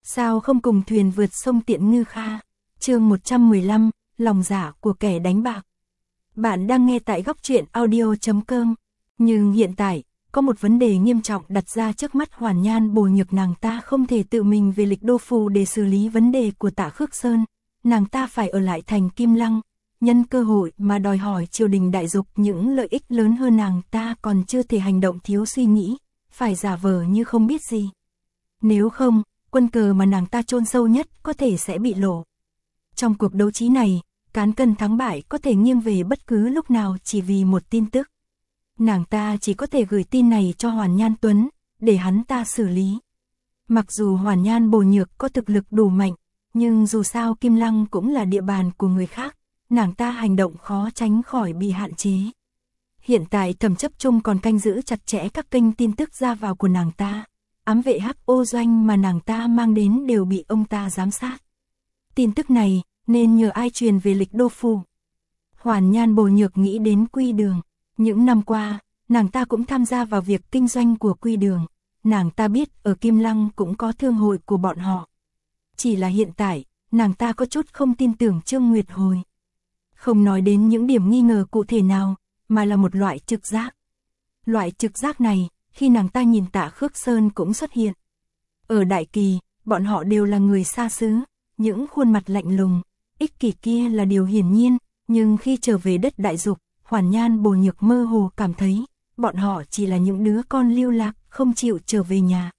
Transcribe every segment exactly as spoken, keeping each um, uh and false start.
Sao không cùng thuyền vượt sông Tiện Ngư Kha? Chương một trăm mười lăm, lòng dạ của kẻ đánh bạc. Bạn đang nghe tại góc truyện audio chấm com. Nhưng hiện tại, có một vấn đề nghiêm trọng đặt ra trước mắt Hoàn Nhan Bồ Nhược. Nàng ta không thể tự mình về Lịch Đô Phủ để xử lý vấn đề của Tạ Khước Sơn. Nàng ta phải ở lại thành Kim Lăng, nhân cơ hội mà đòi hỏi triều đình đại dục những lợi ích lớn hơn. Nàng ta còn chưa thể hành động thiếu suy nghĩ, phải giả vờ như không biết gì. Nếu không, quân cờ mà nàng ta chôn sâu nhất có thể sẽ bị lộ. Trong cuộc đấu trí này, cán cân thắng bại có thể nghiêng về bất cứ lúc nào chỉ vì một tin tức. Nàng ta chỉ có thể gửi tin này cho Hoàn Nhan Tuấn, để hắn ta xử lý. Mặc dù Hoàn Nhan Bồ Nhược có thực lực đủ mạnh, nhưng dù sao Kim Lăng cũng là địa bàn của người khác, nàng ta hành động khó tránh khỏi bị hạn chế. Hiện tại Thẩm Chấp Trung còn canh giữ chặt chẽ các kênh tin tức ra vào của nàng ta. Ám vệ Hắc Ô Doanh mà nàng ta mang đến đều bị ông ta giám sát. Tin tức này nên nhờ ai truyền về Lịch Đô Phủ? Hoàn Nhan Bồ Nhược nghĩ đến Quy Đường. Những năm qua, nàng ta cũng tham gia vào việc kinh doanh của Quy Đường. Nàng ta biết ở Kim Lăng cũng có thương hội của bọn họ. Chỉ là hiện tại, nàng ta có chút không tin tưởng Trương Nguyệt Hồi. Không nói đến những điểm nghi ngờ cụ thể nào, mà là một loại trực giác. Loại trực giác này, khi nàng ta nhìn Tạ Khước Sơn cũng xuất hiện. Ở Đại Kỳ, bọn họ đều là người xa xứ, những khuôn mặt lạnh lùng, ích kỷ kia là điều hiển nhiên, nhưng khi trở về đất đại dục, Hoàn Nhan Bồ Nhược mơ hồ cảm thấy, bọn họ chỉ là những đứa con lưu lạc, không chịu trở về nhà.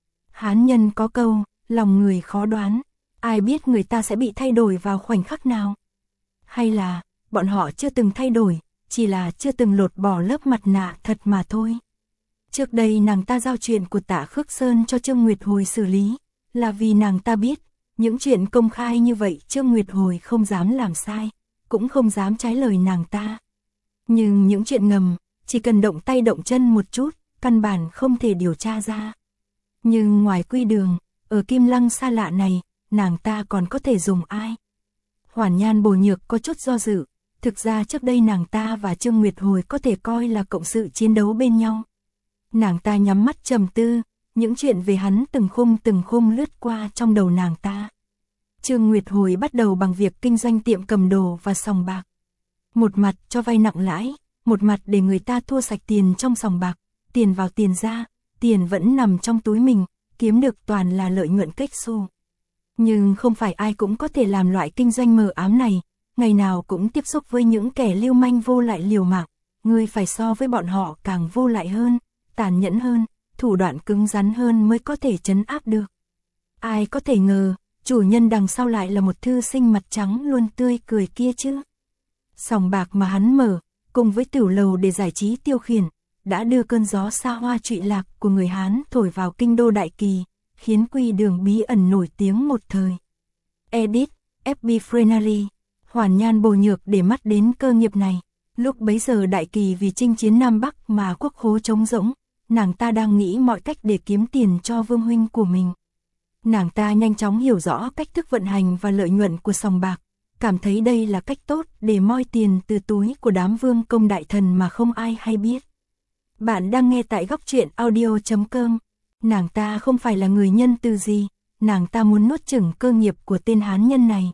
Hán nhân có câu, lòng người khó đoán, ai biết người ta sẽ bị thay đổi vào khoảnh khắc nào. Hay là, bọn họ chưa từng thay đổi, chỉ là chưa từng lột bỏ lớp mặt nạ thật mà thôi. Trước đây nàng ta giao chuyện của Tạ Khước Sơn cho Trương Nguyệt Hồi xử lý, là vì nàng ta biết, những chuyện công khai như vậy Trương Nguyệt Hồi không dám làm sai, cũng không dám trái lời nàng ta. Nhưng những chuyện ngầm, chỉ cần động tay động chân một chút, căn bản không thể điều tra ra. Nhưng ngoài Quy Đường, ở Kim Lăng xa lạ này, nàng ta còn có thể dùng ai? Hoàn Nhan Bồ Nhược có chút do dự, thực ra trước đây nàng ta và Trương Nguyệt Hồi có thể coi là cộng sự chiến đấu bên nhau. Nàng ta nhắm mắt trầm tư, những chuyện về hắn từng khung từng khung lướt qua trong đầu nàng ta. Trương Nguyệt Hồi bắt đầu bằng việc kinh doanh tiệm cầm đồ và sòng bạc. Một mặt cho vay nặng lãi, một mặt để người ta thua sạch tiền trong sòng bạc, tiền vào tiền ra, tiền vẫn nằm trong túi mình, kiếm được toàn là lợi nhuận kếch xù. Nhưng không phải ai cũng có thể làm loại kinh doanh mờ ám này, ngày nào cũng tiếp xúc với những kẻ lưu manh vô lại liều mạng, người phải so với bọn họ càng vô lại hơn, tàn nhẫn hơn, thủ đoạn cứng rắn hơn mới có thể trấn áp được. Ai có thể ngờ, chủ nhân đằng sau lại là một thư sinh mặt trắng luôn tươi cười kia chứ. Sòng bạc mà hắn mở, cùng với tiểu lầu để giải trí tiêu khiển, đã đưa cơn gió xa hoa trụy lạc của người Hán thổi vào kinh đô Đại Kỳ, khiến Quy Đường bí ẩn nổi tiếng một thời. Edit, ép bê Frenary, Hoàn Nhan Bồ Nhược để mắt đến cơ nghiệp này. Lúc bấy giờ Đại Kỳ vì chinh chiến Nam Bắc mà quốc khố trống rỗng, nàng ta đang nghĩ mọi cách để kiếm tiền cho vương huynh của mình. Nàng ta nhanh chóng hiểu rõ cách thức vận hành và lợi nhuận của sòng bạc, cảm thấy đây là cách tốt để moi tiền từ túi của đám vương công đại thần mà không ai hay biết. Bạn đang nghe tại góc truyện audio chấm com. Nàng ta không phải là người nhân từ gì, nàng ta muốn nuốt chửng cơ nghiệp của tên hán nhân này.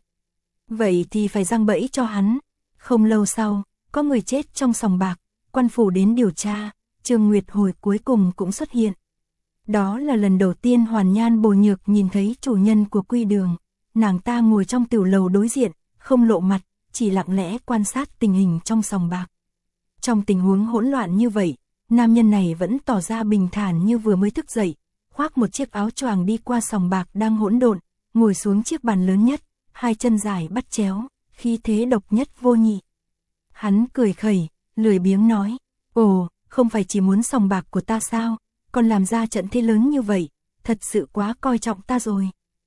Vậy thì phải giăng bẫy cho hắn. Không lâu sau, có người chết trong sòng bạc, quan phủ đến điều tra, Trương Nguyệt Hồi cuối cùng cũng xuất hiện. Đó là lần đầu tiên Hoàn Nhan Bồ Nhược nhìn thấy chủ nhân của Quy Đường. Nàng ta ngồi trong tiểu lầu đối diện, không lộ mặt, chỉ lặng lẽ quan sát tình hình trong sòng bạc. Trong tình huống hỗn loạn như vậy, nam nhân này vẫn tỏ ra bình thản như vừa mới thức dậy, khoác một chiếc áo choàng đi qua sòng bạc đang hỗn độn, ngồi xuống chiếc bàn lớn nhất, hai chân dài bắt chéo, khí thế độc nhất vô nhị. Hắn cười khẩy, lười biếng nói, ồ, không phải chỉ muốn sòng bạc của ta sao, còn làm ra trận thế lớn như vậy, thật sự quá coi trọng ta rồi.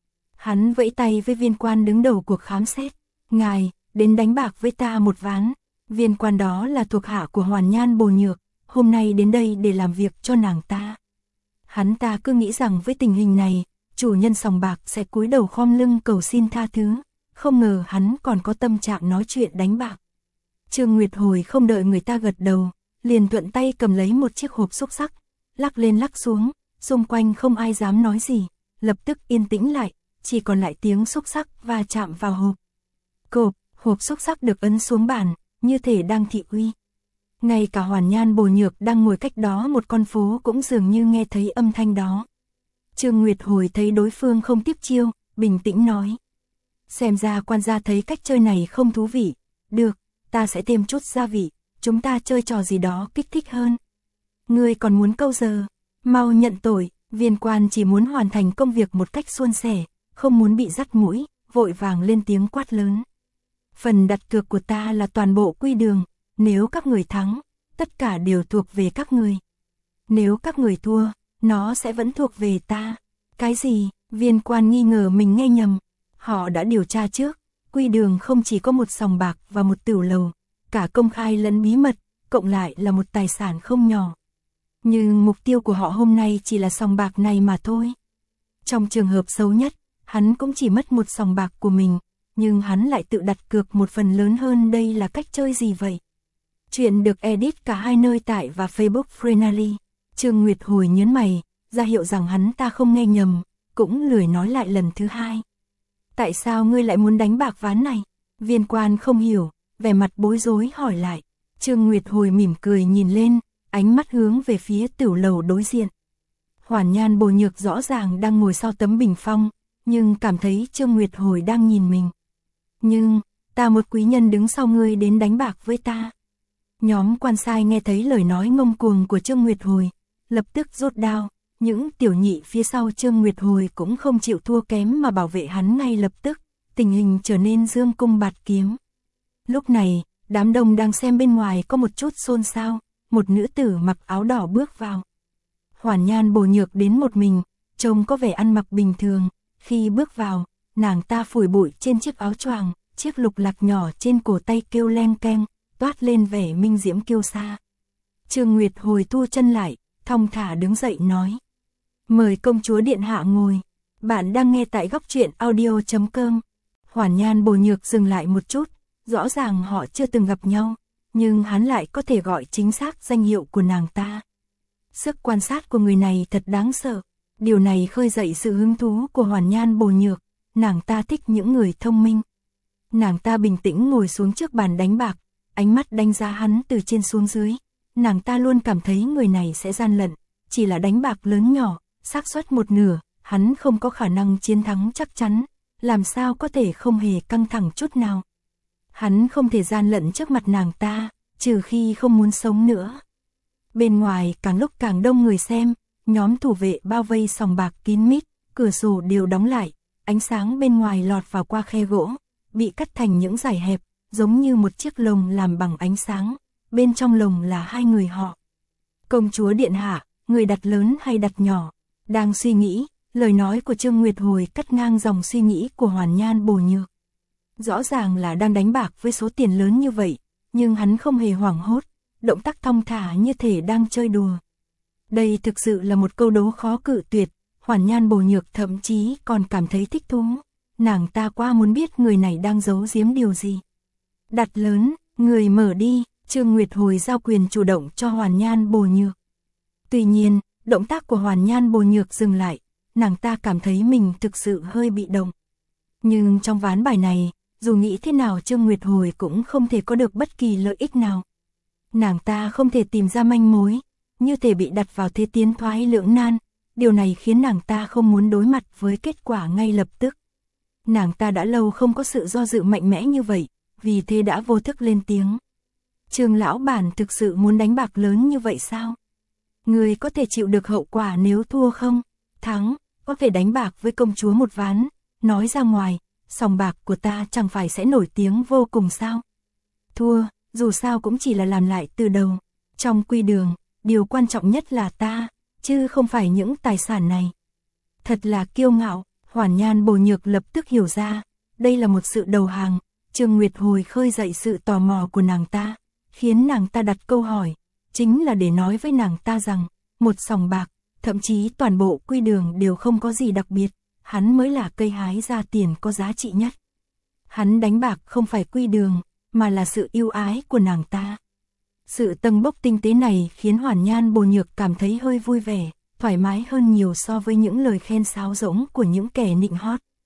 Hắn vẫy tay với viên quan đứng đầu cuộc khám xét, ngài, đến đánh bạc với ta một ván. Viên quan đó là thuộc hạ của Hoàn Nhan Bồ Nhược, hôm nay đến đây để làm việc cho nàng ta. Hắn ta cứ nghĩ rằng với tình hình này, chủ nhân sòng bạc sẽ cúi đầu khom lưng cầu xin tha thứ, không ngờ hắn còn có tâm trạng nói chuyện đánh bạc. Trương Nguyệt Hồi không đợi người ta gật đầu, liền thuận tay cầm lấy một chiếc hộp xúc xắc, lắc lên lắc xuống, xung quanh không ai dám nói gì, lập tức yên tĩnh lại, chỉ còn lại tiếng xúc xắc va chạm vào hộp. Cộp, hộp xúc xắc được ấn xuống bàn, như thể đang thị uy. Ngay cả Hoàn Nhan Bồ Nhược đang ngồi cách đó một con phố cũng dường như nghe thấy âm thanh đó. Trương Nguyệt Hồi thấy đối phương không tiếp chiêu, bình tĩnh nói. Xem ra quan gia thấy cách chơi này không thú vị. Được, ta sẽ thêm chút gia vị, chúng ta chơi trò gì đó kích thích hơn. Ngươi còn muốn câu giờ, mau nhận tội. Viên quan chỉ muốn hoàn thành công việc một cách suôn sẻ, không muốn bị dắt mũi, vội vàng lên tiếng quát lớn. Phần đặt cược của ta là toàn bộ quy đường, nếu các người thắng, tất cả đều thuộc về các người. Nếu các người thua, nó sẽ vẫn thuộc về ta. Cái gì? Viên quan nghi ngờ mình nghe nhầm. Họ đã điều tra trước, quy đường không chỉ có một sòng bạc và một tửu lầu, cả công khai lẫn bí mật, cộng lại là một tài sản không nhỏ. Nhưng mục tiêu của họ hôm nay chỉ là sòng bạc này mà thôi. Trong trường hợp xấu nhất, hắn cũng chỉ mất một sòng bạc của mình, nhưng hắn lại tự đặt cược một phần lớn hơn. Đây là cách chơi gì vậy? Chuyện được edit cả hai nơi tại và Facebook Frenally. Trương Nguyệt Hồi nhớn mày, ra hiệu rằng hắn ta không nghe nhầm, cũng lười nói lại lần thứ hai. Tại sao ngươi lại muốn đánh bạc ván này? Viên quan không hiểu, vẻ mặt bối rối hỏi lại. Trương Nguyệt Hồi mỉm cười nhìn lên, ánh mắt hướng về phía tửu lầu đối diện. Hoàn Nhan Bồ Nhược rõ ràng đang ngồi sau tấm bình phong, nhưng cảm thấy Trương Nguyệt Hồi đang nhìn mình. Nhưng, ta một quý nhân đứng sau ngươi đến đánh bạc với ta. Nhóm quan sai nghe thấy lời nói ngông cuồng của Trương Nguyệt Hồi, lập tức rút đao. Những tiểu nhị phía sau Trương Nguyệt Hồi cũng không chịu thua kém mà bảo vệ hắn ngay lập tức, tình hình trở nên dương cung bạt kiếm. Lúc này, đám đông đang xem bên ngoài có một chút xôn xao, một nữ tử mặc áo đỏ bước vào. Hoàn Nhan Bồ Nhược đến một mình, trông có vẻ ăn mặc bình thường, khi bước vào, nàng ta phủi bụi trên chiếc áo choàng, chiếc lục lạc nhỏ trên cổ tay kêu leng keng, toát lên vẻ minh diễm kiêu sa. Trương Nguyệt Hồi thu chân lại, thong thả đứng dậy nói. Mời công chúa điện hạ ngồi. Bạn đang nghe tại góc truyện audio chấm com. Hoàn Nhan Bồ Nhược dừng lại một chút, rõ ràng họ chưa từng gặp nhau, nhưng hắn lại có thể gọi chính xác danh hiệu của nàng ta. Sức quan sát của người này thật đáng sợ. Điều này khơi dậy sự hứng thú của Hoàn Nhan Bồ Nhược, nàng ta thích những người thông minh. Nàng ta bình tĩnh ngồi xuống trước bàn đánh bạc, ánh mắt đánh giá hắn từ trên xuống dưới. Nàng ta luôn cảm thấy người này sẽ gian lận, chỉ là đánh bạc lớn nhỏ, xác suất một nửa, hắn không có khả năng chiến thắng chắc chắn, làm sao có thể không hề căng thẳng chút nào. Hắn không thể gian lận trước mặt nàng ta, trừ khi không muốn sống nữa. Bên ngoài càng lúc càng đông người xem, nhóm thủ vệ bao vây sòng bạc kín mít, cửa sổ đều đóng lại, ánh sáng bên ngoài lọt vào qua khe gỗ, bị cắt thành những dải hẹp, giống như một chiếc lồng làm bằng ánh sáng, bên trong lồng là hai người họ. Công chúa điện hạ, người đặt lớn hay đặt nhỏ? Đang suy nghĩ, lời nói của Trương Nguyệt Hồi cắt ngang dòng suy nghĩ của Hoàn Nhan Bồ Nhược. Rõ ràng là đang đánh bạc với số tiền lớn như vậy, nhưng hắn không hề hoảng hốt, động tác thong thả như thể đang chơi đùa. Đây thực sự là một câu đố khó cự tuyệt, Hoàn Nhan Bồ Nhược thậm chí còn cảm thấy thích thú. Nàng ta quá muốn biết người này đang giấu giếm điều gì. Đặt lớn, người mở đi, Trương Nguyệt Hồi giao quyền chủ động cho Hoàn Nhan Bồ Nhược. Tuy nhiên, động tác của Hoàn Nhan Bồ Nhược dừng lại, nàng ta cảm thấy mình thực sự hơi bị động. Nhưng trong ván bài này, dù nghĩ thế nào Trương Nguyệt Hồi cũng không thể có được bất kỳ lợi ích nào. Nàng ta không thể tìm ra manh mối, như thể bị đặt vào thế tiến thoái lưỡng nan, điều này khiến nàng ta không muốn đối mặt với kết quả ngay lập tức. Nàng ta đã lâu không có sự do dự mạnh mẽ như vậy, vì thế đã vô thức lên tiếng. Trương lão bản thực sự muốn đánh bạc lớn như vậy sao? Người có thể chịu được hậu quả nếu thua không? Thắng, có thể đánh bạc với công chúa một ván, nói ra ngoài, sòng bạc của ta chẳng phải sẽ nổi tiếng vô cùng sao? Thua, dù sao cũng chỉ là làm lại từ đầu. Trong quy đường, điều quan trọng nhất là ta, chứ không phải những tài sản này. Thật là kiêu ngạo, Hoàn Nhan Bồ Nhược lập tức hiểu ra, đây là một sự đầu hàng. Trương Nguyệt Hồi khơi dậy sự tò mò của nàng ta, khiến nàng ta đặt câu hỏi, chính là để nói với nàng ta rằng, một sòng bạc, thậm chí toàn bộ quy đường đều không có gì đặc biệt, hắn mới là cây hái ra tiền có giá trị nhất. Hắn đánh bạc không phải quy đường, mà là sự yêu ái của nàng ta. Sự tâng bốc tinh tế này khiến Hoàn Nhan Bồ Nhược cảm thấy hơi vui vẻ, thoải mái hơn nhiều so với những lời khen sáo rỗng của những kẻ nịnh hót.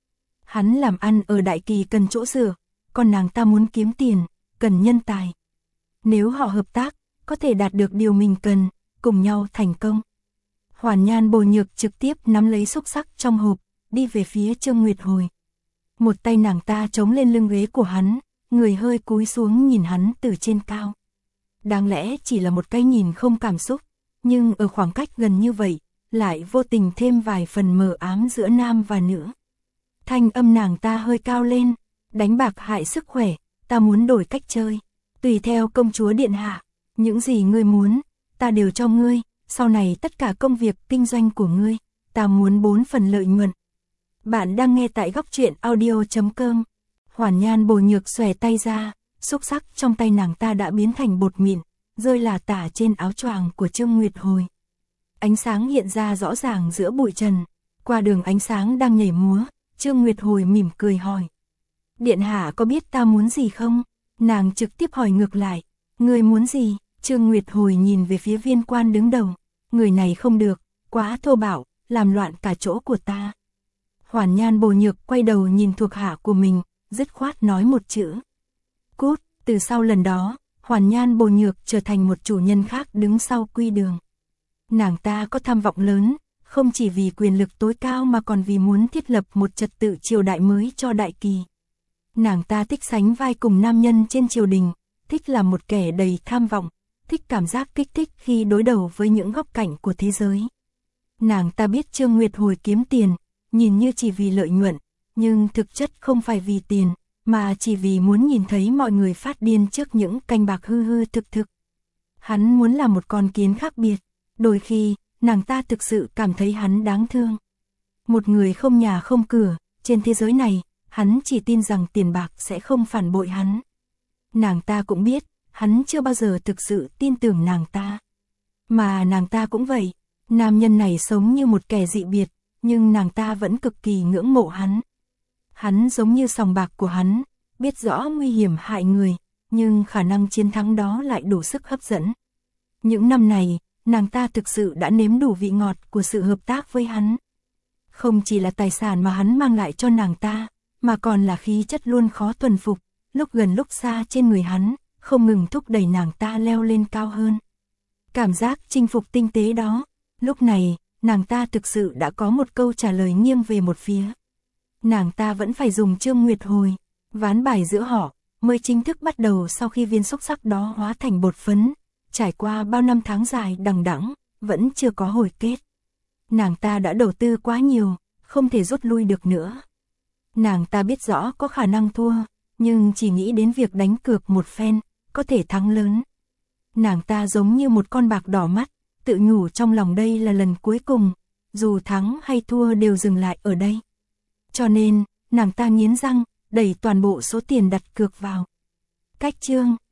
Hắn làm ăn ở Đại Kỳ cần chỗ dựa, còn nàng ta muốn kiếm tiền, cần nhân tài. Nếu họ hợp tác, có thể đạt được điều mình cần, cùng nhau thành công. Hoàn Nhan Bồi Nhược trực tiếp nắm lấy xúc xắc trong hộp, đi về phía Trương Nguyệt Hồi. Một tay nàng ta chống lên lưng ghế của hắn, người hơi cúi xuống nhìn hắn từ trên cao. Đáng lẽ chỉ là một cái nhìn không cảm xúc, nhưng ở khoảng cách gần như vậy, lại vô tình thêm vài phần mờ ám giữa nam và nữ. Thanh âm nàng ta hơi cao lên, đánh bạc hại sức khỏe, ta muốn đổi cách chơi. Tùy theo công chúa điện hạ, những gì ngươi muốn, ta đều cho ngươi, sau này tất cả công việc kinh doanh của ngươi, ta muốn bốn phần lợi nhuận. Bạn đang nghe tại góc truyện audio chấm com. Hoàn Nhan Bồi Nhược xòe tay ra, xúc xắc trong tay nàng ta đã biến thành bột mịn, rơi là tả trên áo choàng của Trương Nguyệt Hồi. Ánh sáng hiện ra rõ ràng giữa bụi trần, qua đường ánh sáng đang nhảy múa, Trương Nguyệt Hồi mỉm cười hỏi. Điện hạ có biết ta muốn gì không? Nàng trực tiếp hỏi ngược lại, ngươi muốn gì? Trương Nguyệt Hồi nhìn về phía viên quan đứng đầu, người này không được, quá thô bạo, làm loạn cả chỗ của ta. Hoàn Nhan Bồi Nhược quay đầu nhìn thuộc hạ của mình, dứt khoát nói một chữ. Cút. Từ sau lần đó, Hoàn Nhan Bồi Nhược trở thành một chủ nhân khác đứng sau quy đường. Nàng ta có tham vọng lớn, không chỉ vì quyền lực tối cao mà còn vì muốn thiết lập một trật tự triều đại mới cho Đại Kỳ. Nàng ta thích sánh vai cùng nam nhân trên triều đình, thích làm một kẻ đầy tham vọng, thích cảm giác kích thích khi đối đầu với những góc cạnh của thế giới. Nàng ta biết Trương Nguyệt Hồi kiếm tiền, nhìn như chỉ vì lợi nhuận, nhưng thực chất không phải vì tiền, mà chỉ vì muốn nhìn thấy mọi người phát điên trước những canh bạc hư hư thực thực. Hắn muốn là một con kiến khác biệt, đôi khi, nàng ta thực sự cảm thấy hắn đáng thương. Một người không nhà không cửa, trên thế giới này, hắn chỉ tin rằng tiền bạc sẽ không phản bội hắn. Nàng ta cũng biết, hắn chưa bao giờ thực sự tin tưởng nàng ta. Mà nàng ta cũng vậy, nam nhân này sống như một kẻ dị biệt, nhưng nàng ta vẫn cực kỳ ngưỡng mộ hắn. Hắn giống như sòng bạc của hắn, biết rõ nguy hiểm hại người, nhưng khả năng chiến thắng đó lại đủ sức hấp dẫn. Những năm này, nàng ta thực sự đã nếm đủ vị ngọt của sự hợp tác với hắn. Không chỉ là tài sản mà hắn mang lại cho nàng ta, mà còn là khí chất luôn khó thuần phục, lúc gần lúc xa trên người hắn, không ngừng thúc đẩy nàng ta leo lên cao hơn. Cảm giác chinh phục tinh tế đó, lúc này, nàng ta thực sự đã có một câu trả lời nghiêng về một phía. Nàng ta vẫn phải dùng Trương Nguyệt Hồi, ván bài giữa họ, mới chính thức bắt đầu sau khi viên xúc xắc đó hóa thành bột phấn, trải qua bao năm tháng dài đằng đẵng, vẫn chưa có hồi kết. Nàng ta đã đầu tư quá nhiều, không thể rút lui được nữa. Nàng ta biết rõ có khả năng thua, nhưng chỉ nghĩ đến việc đánh cược một phen, có thể thắng lớn. Nàng ta giống như một con bạc đỏ mắt, tự nhủ trong lòng đây là lần cuối cùng, dù thắng hay thua đều dừng lại ở đây. Cho nên, nàng ta nghiến răng, đẩy toàn bộ số tiền đặt cược vào. Cách chương